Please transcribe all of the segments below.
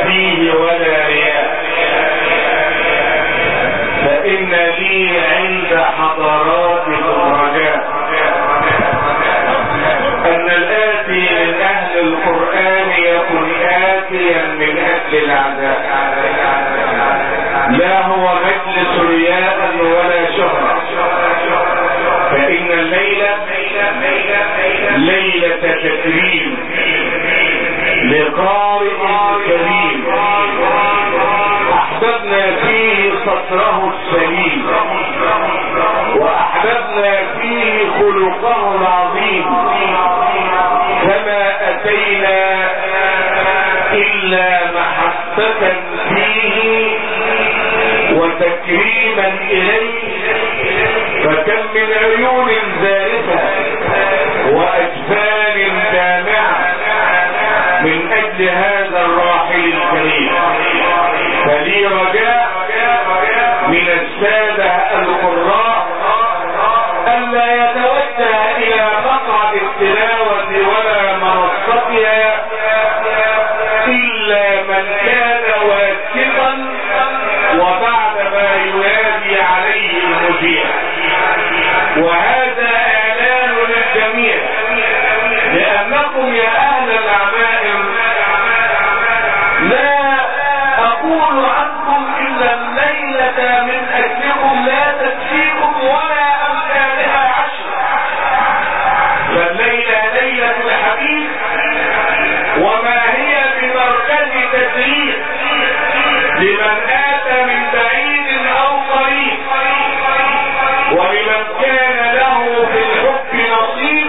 فيه ولا رياء. فإن لي عند حضراتكم رجاء أن الآتي من أهل القرآن يكن آتيا من أهل العذاب، لا هو مجلس رياء ولا شهرة. فإن الليلة ليلة تكريم لقارئ كريم أحببنا فيه سطره السليم، وأحببنا فيه خلقه العظيم، فما أتينا إلا محبة فيه وتكريما إليه. فكم من عيون زارفة وأجفان دامعة من أجل هذا الراحل الكريم. فلي رجاء من السادة القراء ألا يتوجه إلى مقعد التلاوة ولا منصتها إلا من كان واثقا وبعد ما ينادي عليه المذيع. وهذا إعلان للجميع، لأنكم يا أهل العمائم لا أقول عنكم إلا الليلة من أجلكم لا تكفيكم ولا أمثالها عشر. فالليلة ليلة الحبيب، وما هي بمركز تدريب لمن آتى من بعيد أو قريب، ولمن كان له في الحب نصيب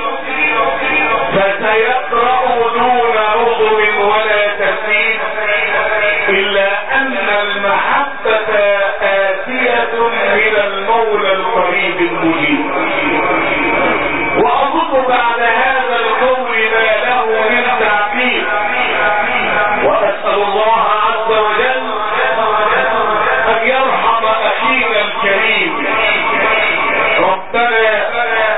فسيقرأ دون رسل ولا تفسير، إلا أن المحبة آتية من المولى القريب المجيب. وأظن بعد هذا القول ما له من تعبير، وأسأل الله عز وجل أن يرحم أخينا الكريم. ربنا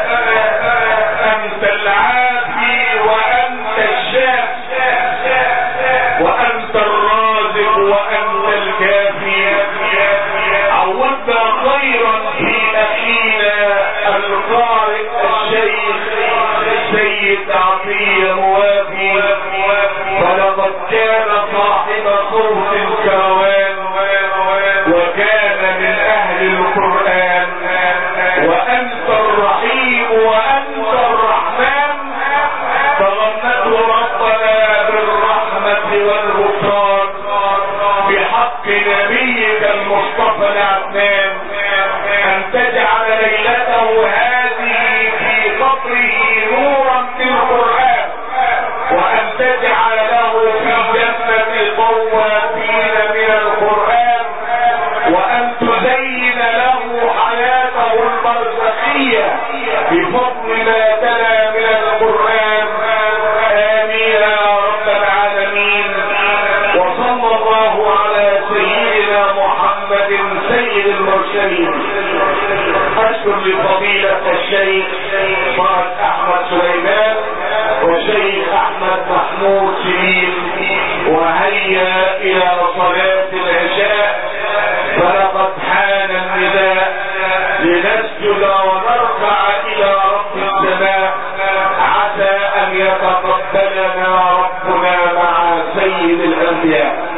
أنت العافي وأنت الشافي وأنت الرازق وأنت الكافي. عوضنا خيرا في أخينا القارئ الشيخ سيد عطية موافي، فلقد كان صاحب صوت كروان وكان من أهل القرآن. وأنت الرحيم وأنت الرحمن، فغمته ربنا بالرحمة والغفران بحق نبيك المصطفى العدنان، أن تجعل ليلته هذه في قبره نورا بالقرآن، وأن تجعل له في جنة طوافين من القرآن، وأن تزين له حياته البرزخية بفضل ما تلا من القرآن. آمين يا رب العالمين. وصلى الله على سيدنا محمد سيد المرسلين. أشكر لفضيلة الشيخ فرج أحمد سليمان وشيخ أحمد محمود سليم، وهيا إلى صلاة العشاء، فلقد حان النداء لنسجد ونرفع إلى رب السماء، عسى أن يتقبلنا ربنا مع سيد الأنبياء.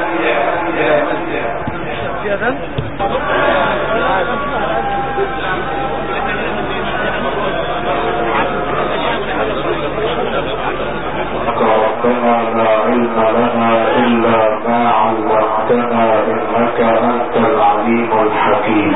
ربنا لا علم لنا إلا ما علمتنا إنك أنت العليم الحكيم.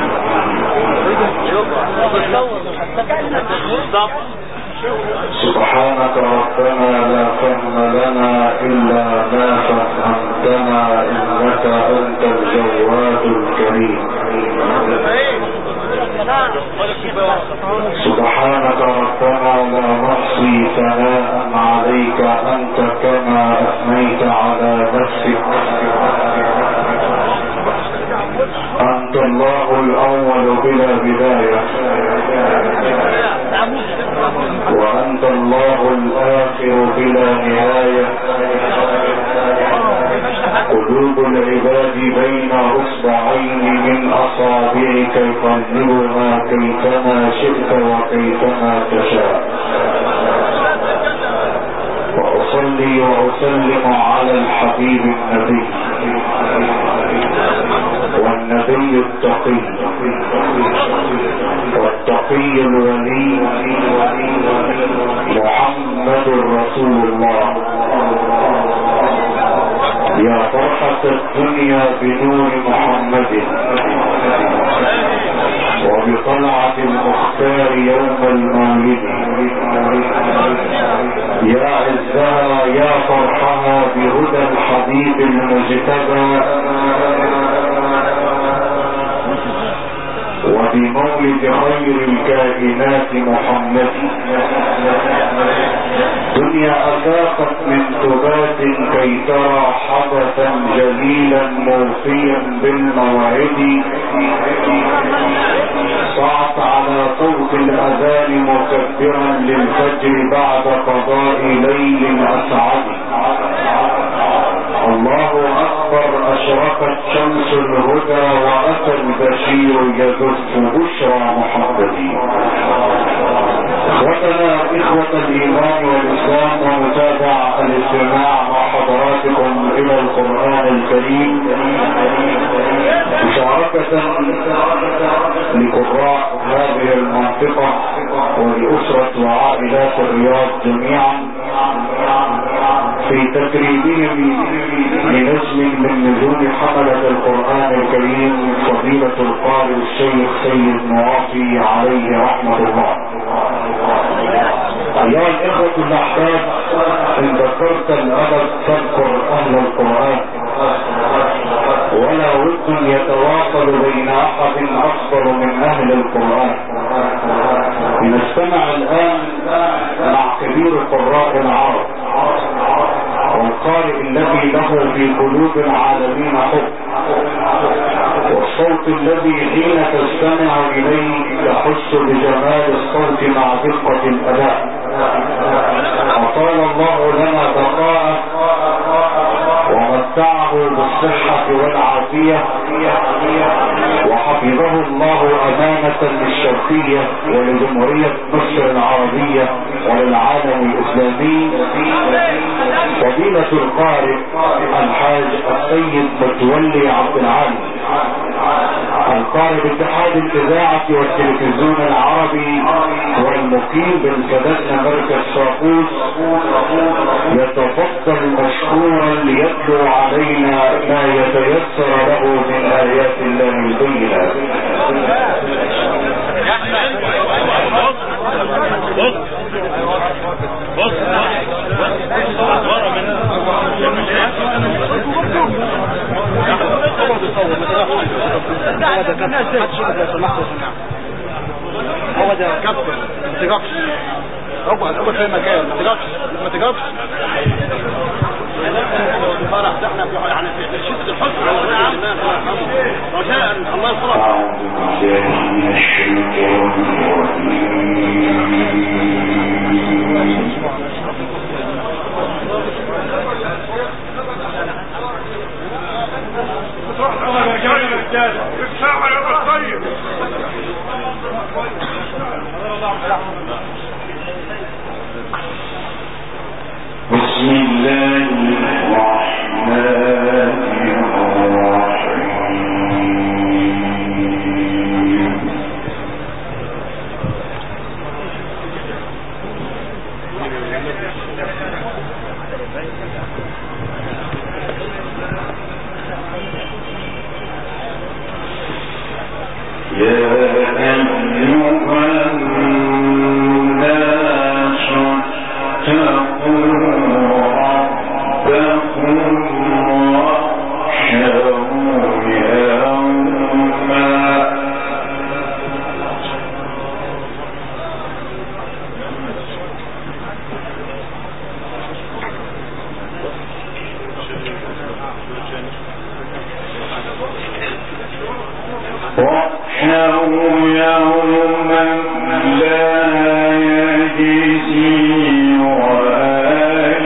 سبحانك ربنا لا فهم لنا إلا ما فهمتنا إنك أنت الجواد الكريم. سبحانك ربنا لا نحصي ثناء عليك أنت كما أثنيت على نفسك. أنت الله الأول بلا بداية، وأنت الله الآخر بلا نهاية. قل قلوب العباد بين اصبعين من اصابعك يقلبها كيفما شئت وكيفما تشاء. واصلي واسلم على الحبيب النبي والنبي التقي والتقي الولي محمد رسول الله. يا فرحة الدنيا بنور محمد وبطلعة المختار يوم المولد. يا عزها يا فرحها بهدى الحبيب المجتبى وبمولد خير الكائنات محمد. دنيا أفاقت من تبات كي ترى حدثا جليلا موفيا بالموعد. صعت على صوت الأذان مكبرا للفجر بعد قضاء ليل أسعد. الله أكبر أشرقت شمس الهدى وأتى البشير يزف بشرى محمدي. إخوتنا إخوة الإيمان والإسلام ومتابع الاستماع مع حضراتكم إلى القرآن الكريم مشاركة لقراء هذه المنطقة ولأسرة وعائلات الرياض جميعا في تكريمهم لنجم من نجوم حملة القرآن الكريم فضيلة القارئ الشيخ سيد موافي عليه رحمة الله. أيها الإخوة الأحباب، إن ذكرت الأدب تذكر أهل القرآن، ولا ود يتواصل بين أحد أفضل من أهل القرآن. لنستمع الآن مع كبير قراء العرب والقارئ الذي له في قلوب العالمين حب، والصوت الذي حين تستمع إليه تحس بجمال الصوت مع دقة الأداء. أطال الله لنا بقاءه ومتعه بالصحة والعافية وحفظه الله أمانة للشرقية ولجمهورية مصر العربية وللعالم الإسلامي. فضيلة القارئ الحاج السيد متولي عبد العالي، القارئ باتحاد الإذاعة والتلفزيون العربي والمقيم بالسدسنا مركز شاقوس، يتفضل مشكورا ليتلو علينا ما يتيسر له من آيات الله البينات. هو ده كابتن ما تجربش اقعد في المكان ما تجربش الفرح ده احنا يعني في شدة الحزن رجاء الله يصلح. بسم الله الرحمن الرحيم. يا يوما لا يجزي والد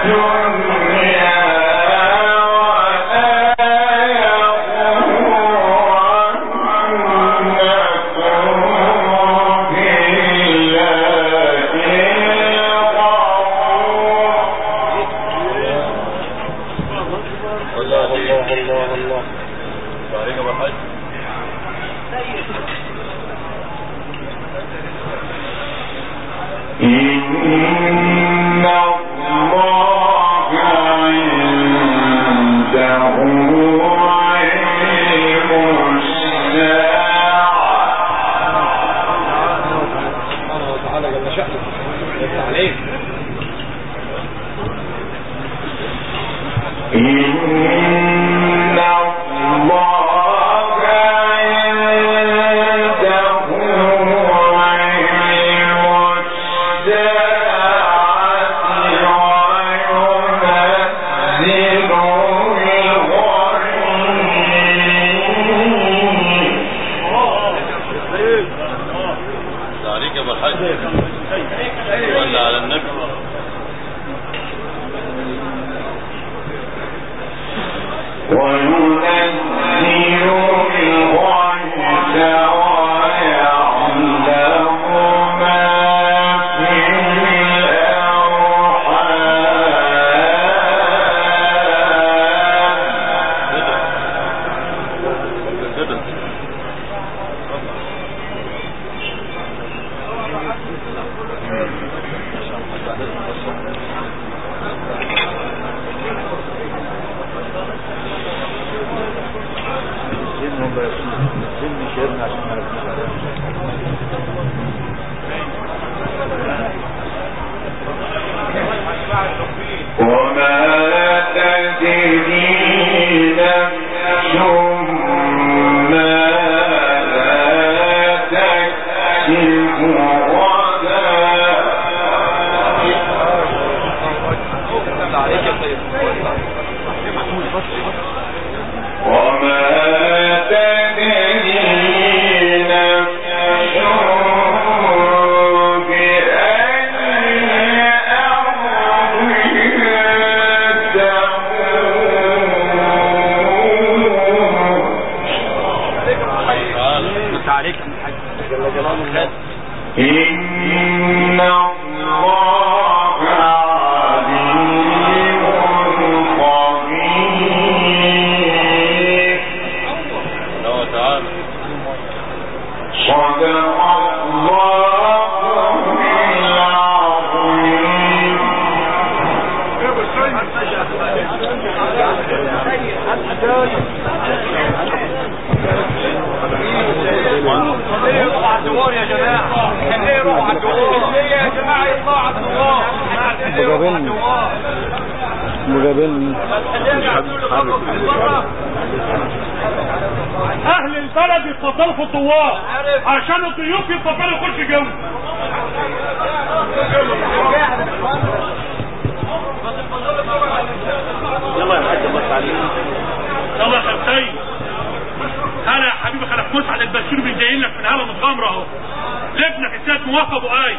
اهل البلد يتفضلوا في الدوار عشان الضيوف يتفضلوا يخش جوه. يلا يا حاج الله عليك. يلا يا خالتي. انا يا حبيبي خلف مسعد البشير بيجايين لك في الهاله متغامره اهو. لابنك السيد موافق ابو اي.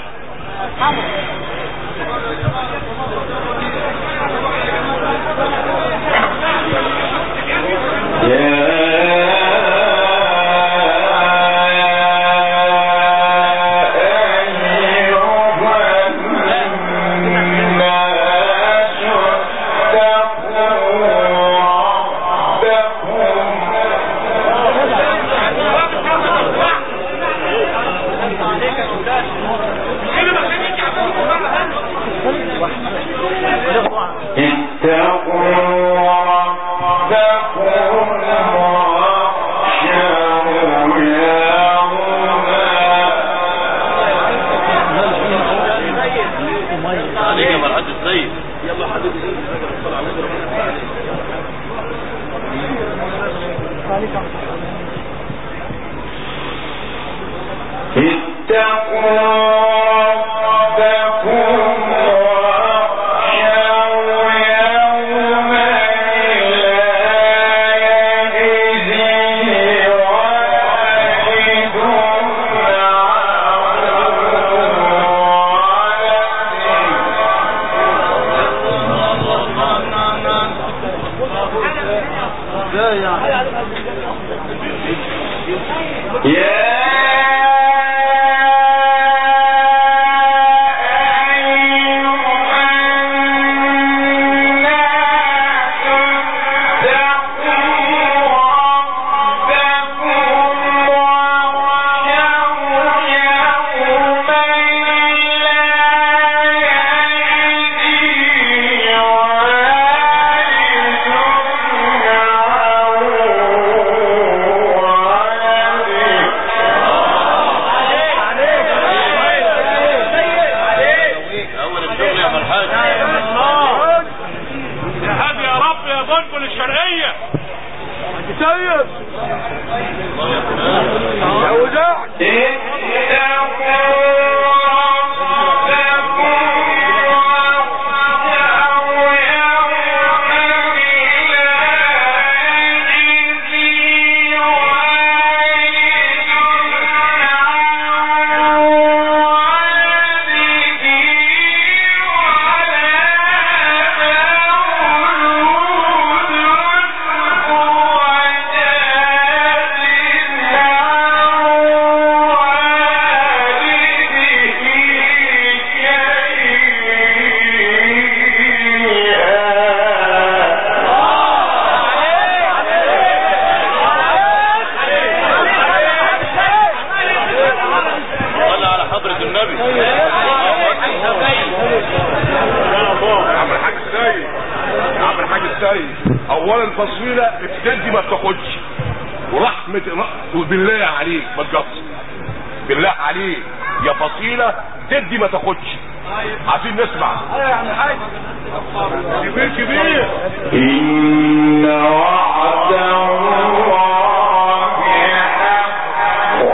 سيد، اولا الفصيله بتدي ما بتاخدش، ورحمه بالله عليك ما تقصر، بالله عليك يا فصيله تدي ما تاخدش. عايزين نسمع. يعني حاجه كبير كبير. إن وعد الله حق.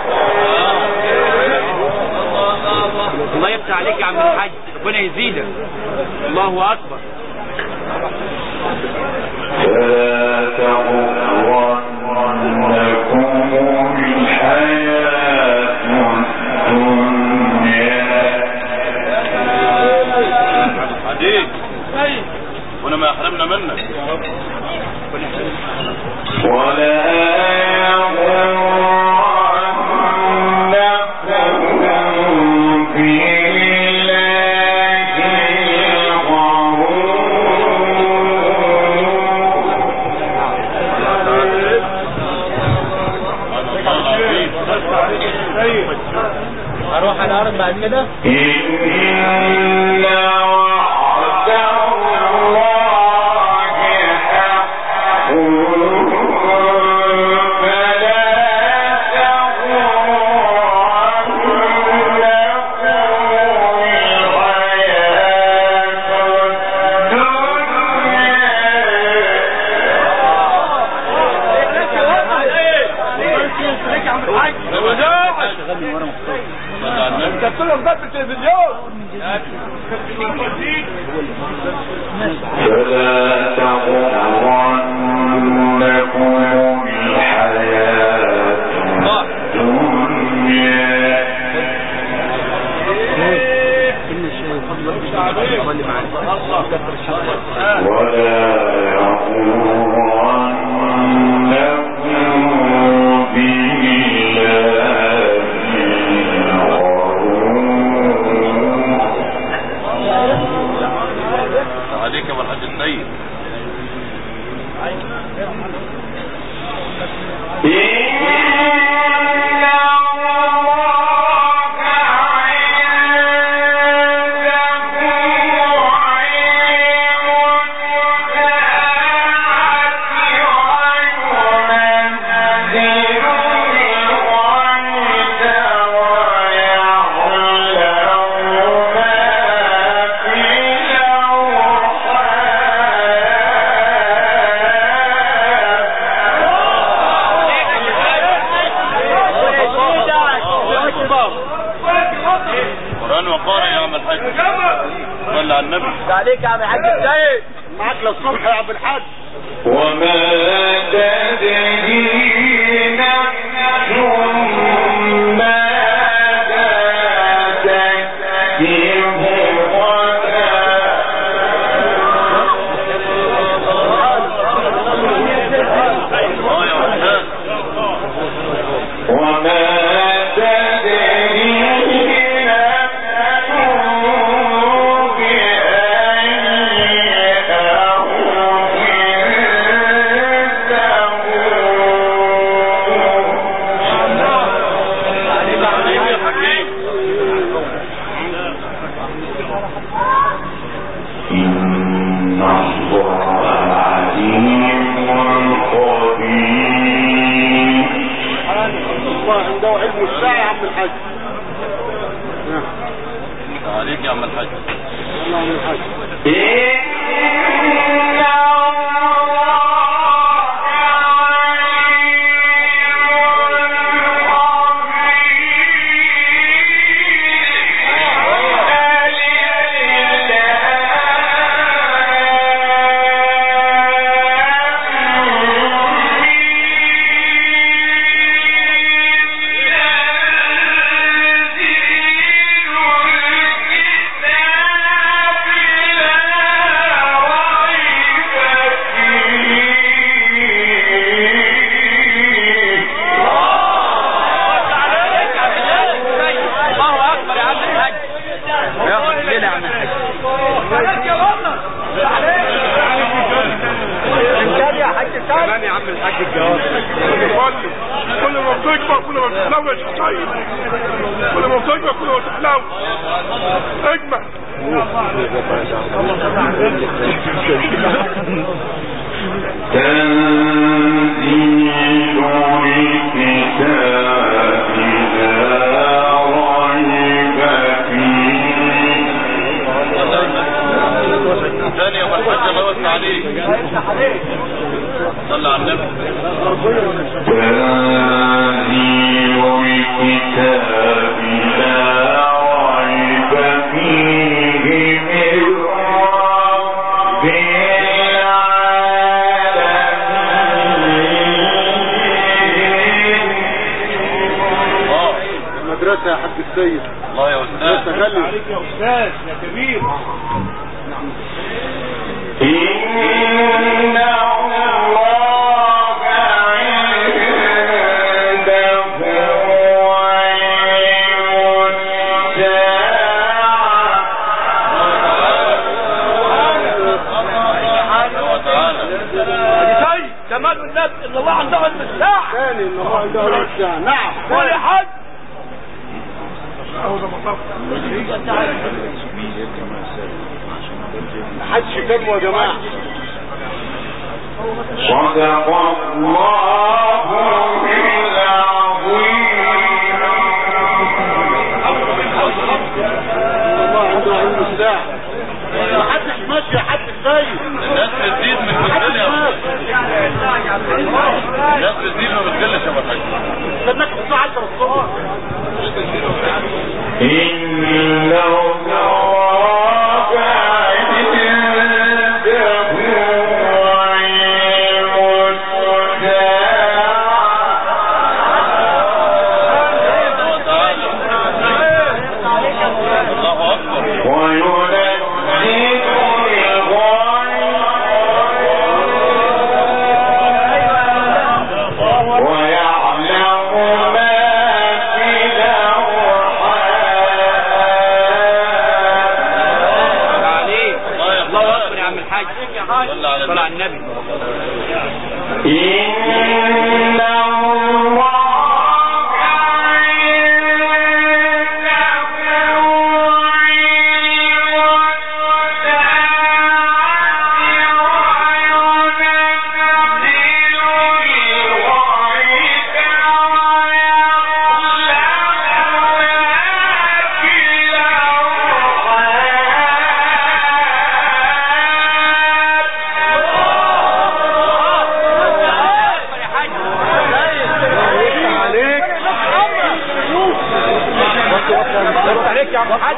الله يفتح عليك يا عم الحاج، ربنا يزيدك. الله اكبر. فلا تغرنكم الحياة الدنيا. عديد وانا ما يحرمنا منك. ولا يغرنكم بالله الغرور. اروح على الارض بعد كده. إن وعد الله حق فلا تغرنكم الحياة الدنيا. انت كله في التلفزيون. فلا تغرنكم الحياة الدنيا. ولا يغرنكم بالله عليك يا الحاج السيد. عليك يا عم الحاج السيد، معاك للصبح يا عم الحاج. وما تدري نفس ماذا تكسب غدا. وما تدري صلى على النبي. تنزيل الكتاب لا ريب فيه من رب العالمين. المدرسة يا حاج السيد. الله يا استاذ. عليك يا استاذ يا كبير. إن الله عنده كمال الناس ان الله عنده علم الساعة. ثاني ان الله عنده علم الساعة. نعم. قول يا حاج. حدش كلمه يا جماعة. صدق الله الله عنده علم الساعة. محدش ماشي يا حاج السيد. الناس تزيد من الكل يا الناس تزيد من الكل يا شباب حاج. استناك الساعة 10 الصبح. إن الله صلى على النبي. إن الله عليك يا عم حاج.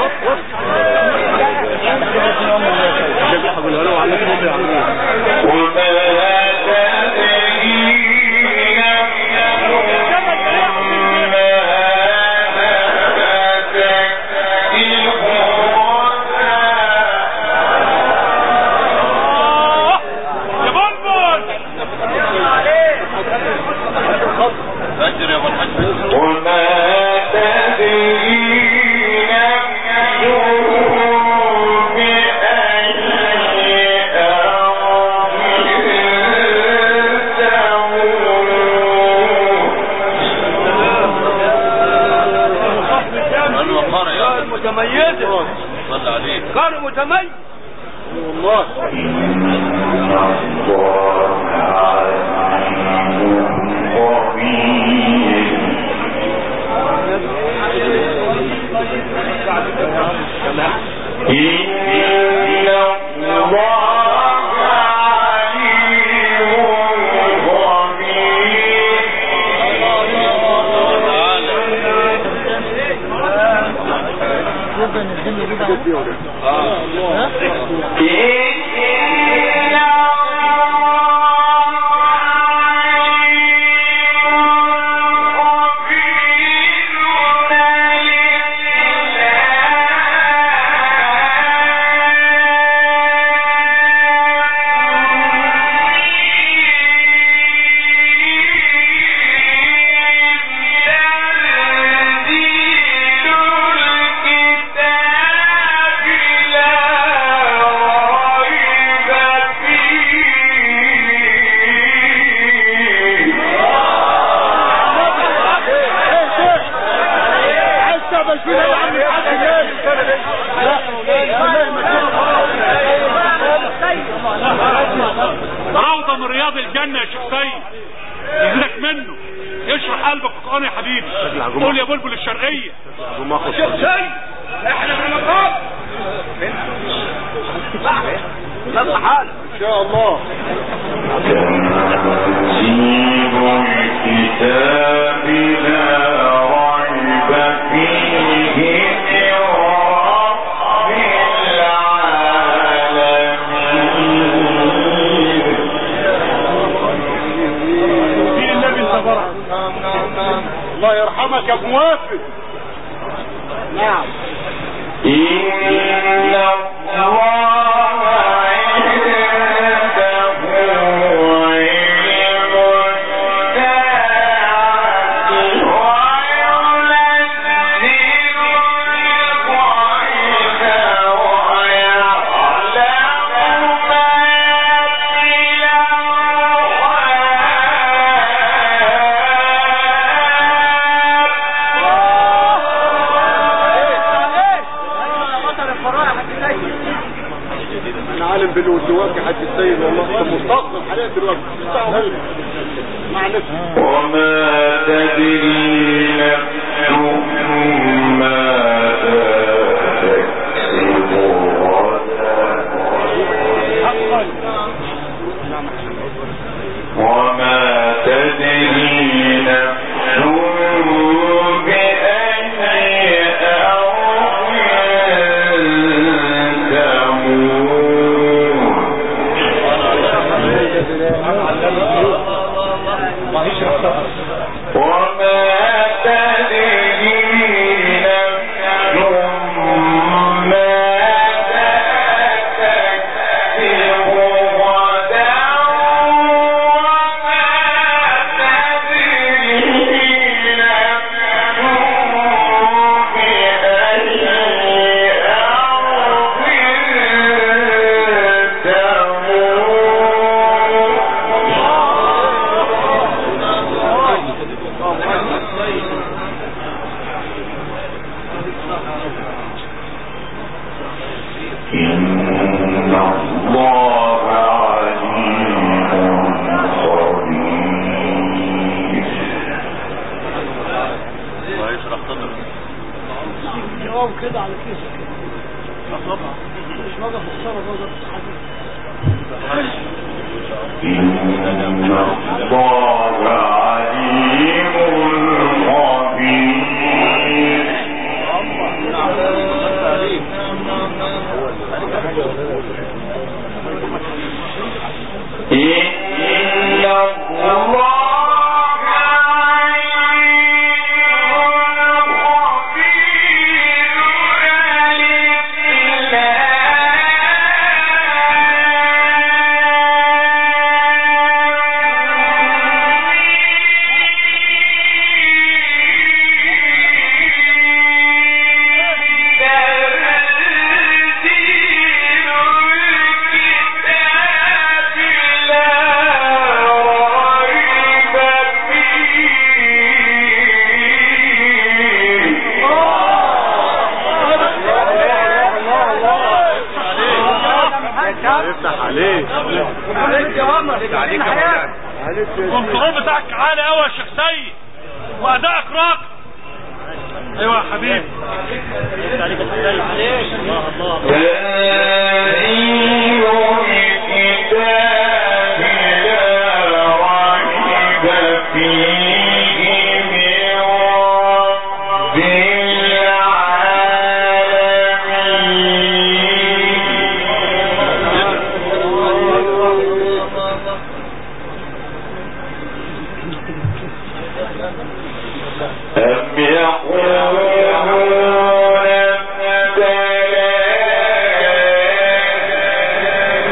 متميزة. صلى عليك. كان متميز والله. روضة من رياض الجنة يا شيخ سيد، يزيدك منه، يشرح قلبك القرآن يا حبيبي. قول يا بلبل الشرقية. شيخ سيد احنا في المقام. لا حالة شاء الله. تنزيل الكتاب لا ريب فيه من رب العالمين. في النبي صبرا. الله يرحمك يا ابو موافق. نعم. إن الله عنده علم الساعة وينزل الغيث ويعلم ما في انا عالم بالوزواج حد السيد والله مستقبل حاليا دلوقتي مع نفسي. وما تدري نفس ماذا تكسب غدا وما تدري نفس بأي أرض وما تدري نفس ماذا تكسب غدا وما تدري نفس بأي أرض إن الله عليم خبير. الله يشرح صدرك. جواب كده على كيسك كده. مش واضح الصورة واضح الحديث. إن الله عليم خبير. إن الله الكنترول بتاعك عالي قوي يا شيخ سيد وادائك راقي. ايوه يا حبيبي. تنزيل الكتاب لا ريب فيه من رب أم يقولون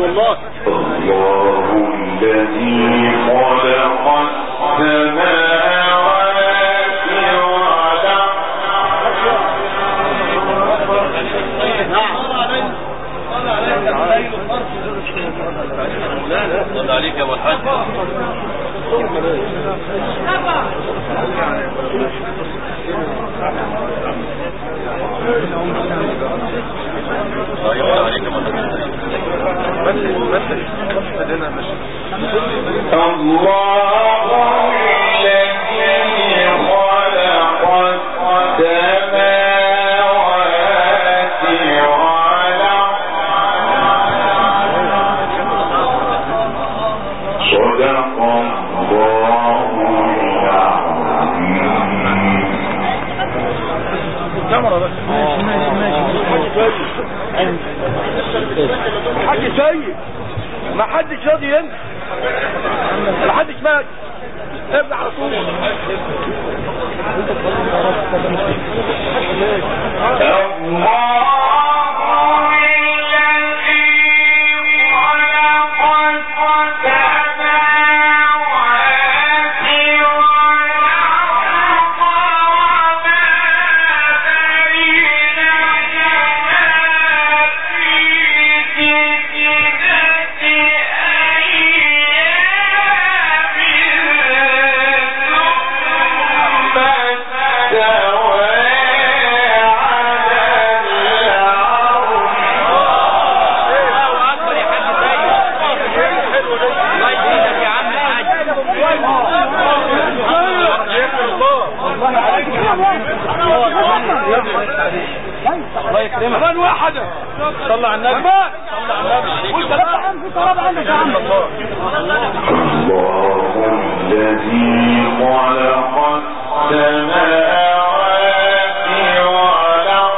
والله. الله الذي خلق السماوات صلى عليك يا ابو الحاج. حاج سيد ما حدش راضي ينسى، ما حدش مات ابدا على طول. الله يكرمك. كمان واحدة. صلى على النبي. صلى على النبي. وانت بقى في طلب عندك يا عم. الله الذي خلق السماوات والأرض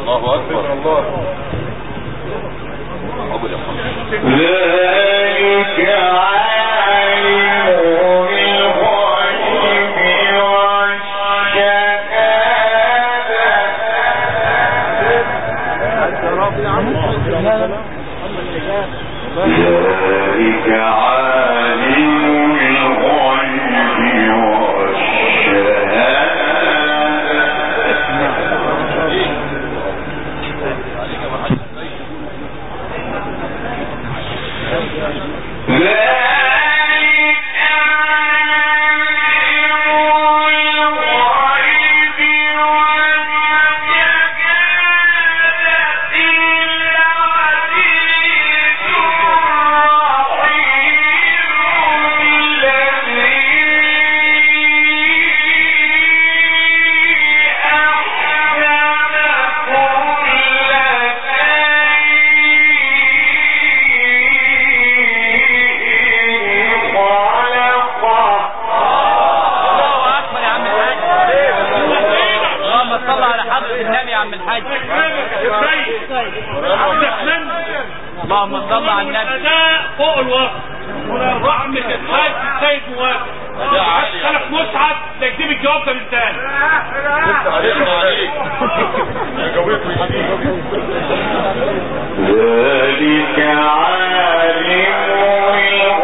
الله اكبر. ذلك عالم الغيب والشهادة. ذلك عالم الغيب اللهم صل على النبي. الاداء فوق الوقت رحمة الحاج السيد موافق خلف مسعد تكتب الجواب ده من تاني. ذلك عالم الغيب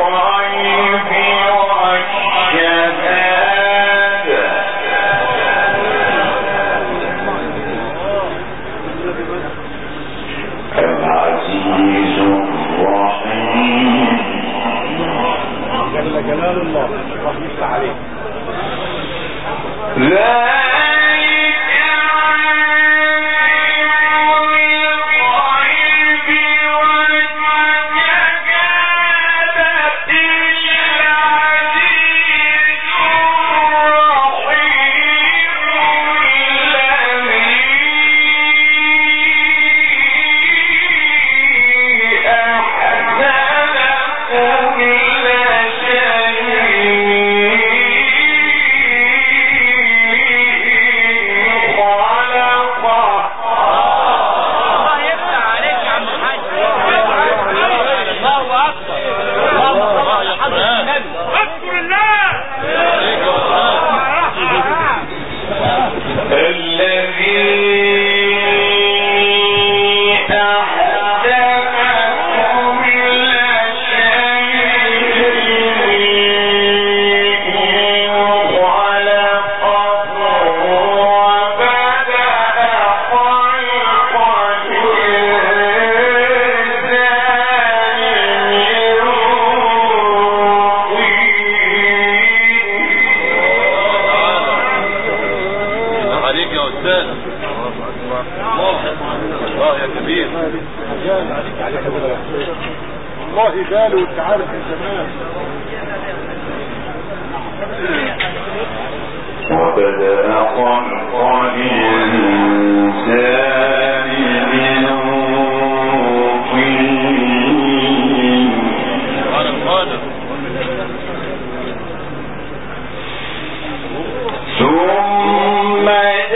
والشهادة العزيز الرحيم. جل جلال الله رحمة الله عليه. والله قالوا انت عارف من زمان. وبدأ خلق الإنسان من طين ثم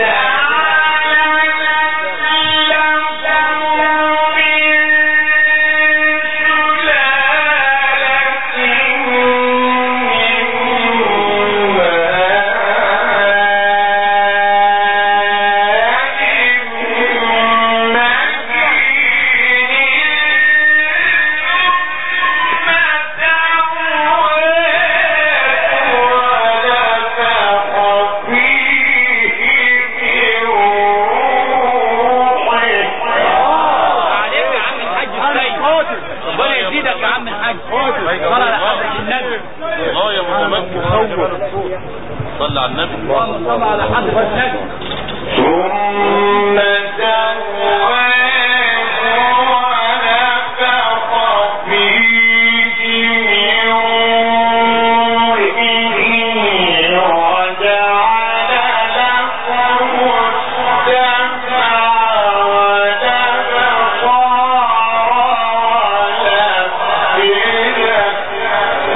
صلى على النبي. صلى على حضرة النبي. ثم سواه ونفخ فيه من روحه وجعل لكم السمع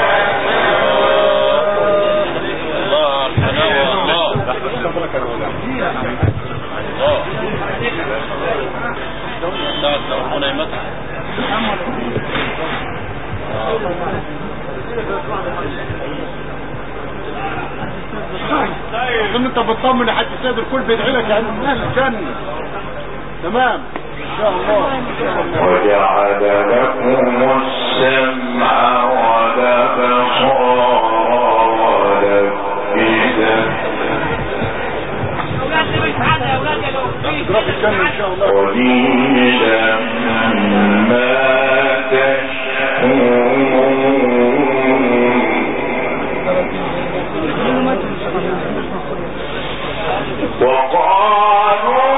والأبصار اظن انت بتطمن لحد سيد الكل بيدعي لك يعني الجنة. تمام ان شاء الله. وجعل لكم السمع والابصار والافئدة قليلا ما تشكرون وقالوا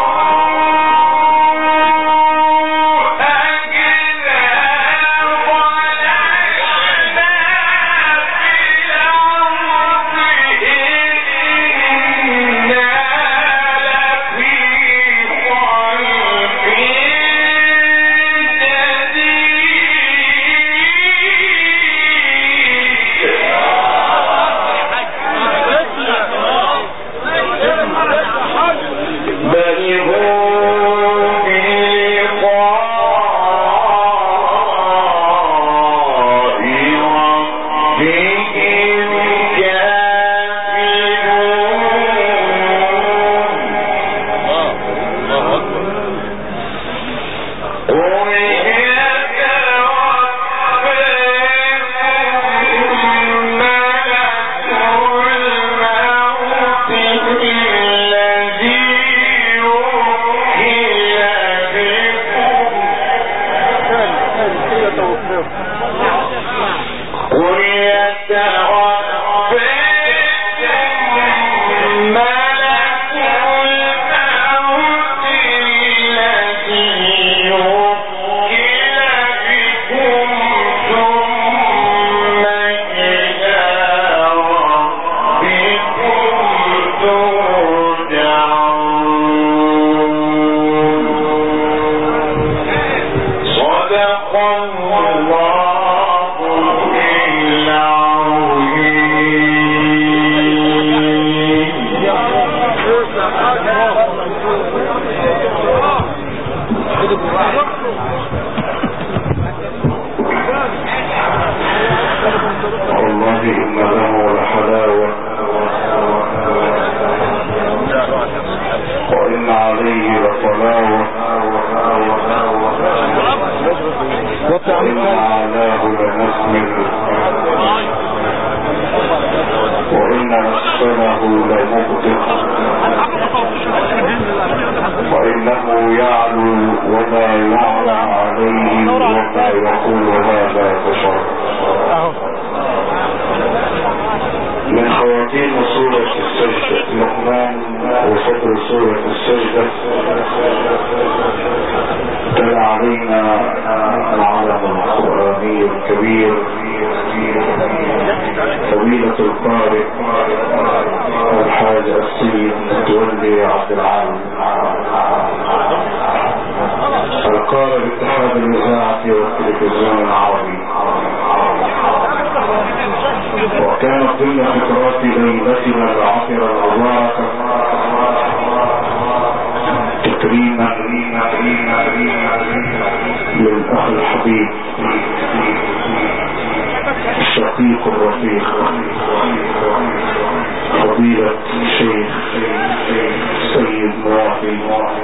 للأخ الحبيب الشقيق الرفيق فضيلة الشيخ سيد موافي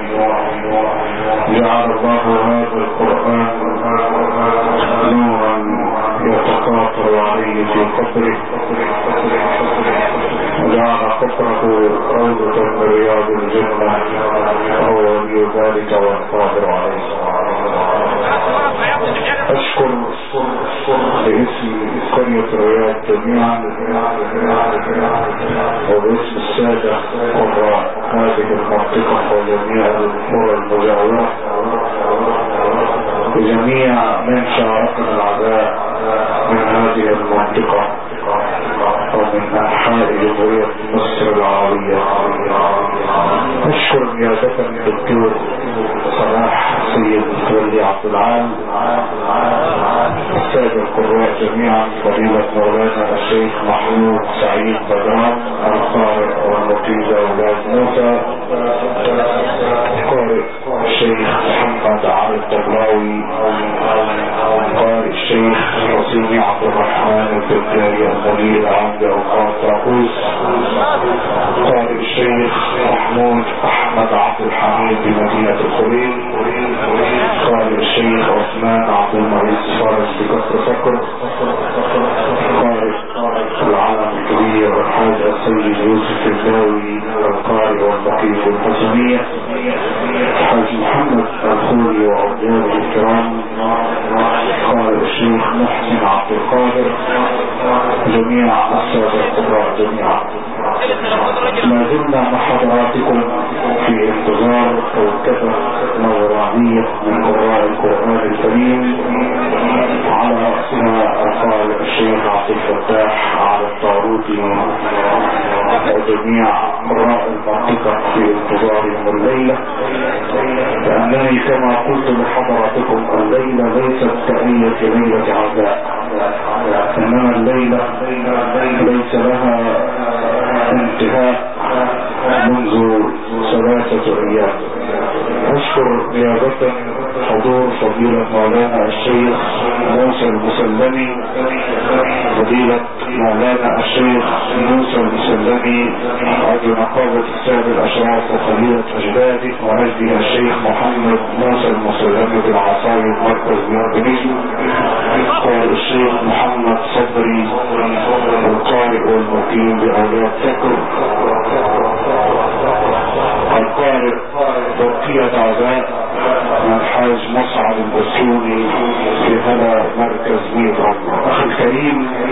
جعل الله هذا القرآن نورا يتقاطر عليه في قبره وجعل قبره روضة من رياض الجنة وهو ولي ذلك والقادر عليه. أشكر باسم قرية رياض جميعا وباسم السادة قراء هذه المنطقة وجميع القرى المجاورة وجميع من شاركنا العزاء من هذه المنطقة ومن أنحاء جمهورية مصر العربية. أشكر نيابة الدكتور صلاح سيد متولي عبد العال، السادة القراء جميعا، فضيلة مولانا الشيخ محمود سعيد بدران القارئ والمقيد أولاد موسى، قارئ الشيخ محمد علي الطبلاوي، قارئ الشيخ رسيمي عبد الرحمن الدكاري المدير عام بأوقات طاقوس، قارئ الشيخ محمود احمد عبد الحميد بمدينة الخليل، قارئ الشيخ عثمان عبد المعز فارس بكفر سكر، قارئ العالم الكبير الحاج السيد يوسف الداوي القارئ والمقيم الحسنية، الحاج محمد الخولي وأولاده الكرام، قارئ الشيخ محسن عبد القادر، جميع السادة القراء جميعا. ما زلنا مع حضراتكم في انتظار كوكبة نورانية من قراء القرآن الكريم، على رأسها القارئ الشيخ عبد الفتاح على الطاروطي وجميع قراء المنطقة في انتظارهم الليلة، لأنني كما قلت لحضراتكم الليلة ليست كأية ليلة عزاء، إنما الليلة ليس لها انتهاء منذ 3 أيام. أشكر نيابة حضور فضيلة مولانا الشيخ موسى المسلمي، فضيلة مولانا الشيخ موسى المسلمي عضو نقابة السادة الأشراف وخليلة أجداده، وأجدي الشيخ محمد موسى المسلمي بالعصاية مركز ميربني، قال الشيخ محمد صبري القارئ والمقيم بأولاد فكر، القارئ برقية عزاء من الحاج مصعب البسوني في هذا مركز ميربني. أخي الكريم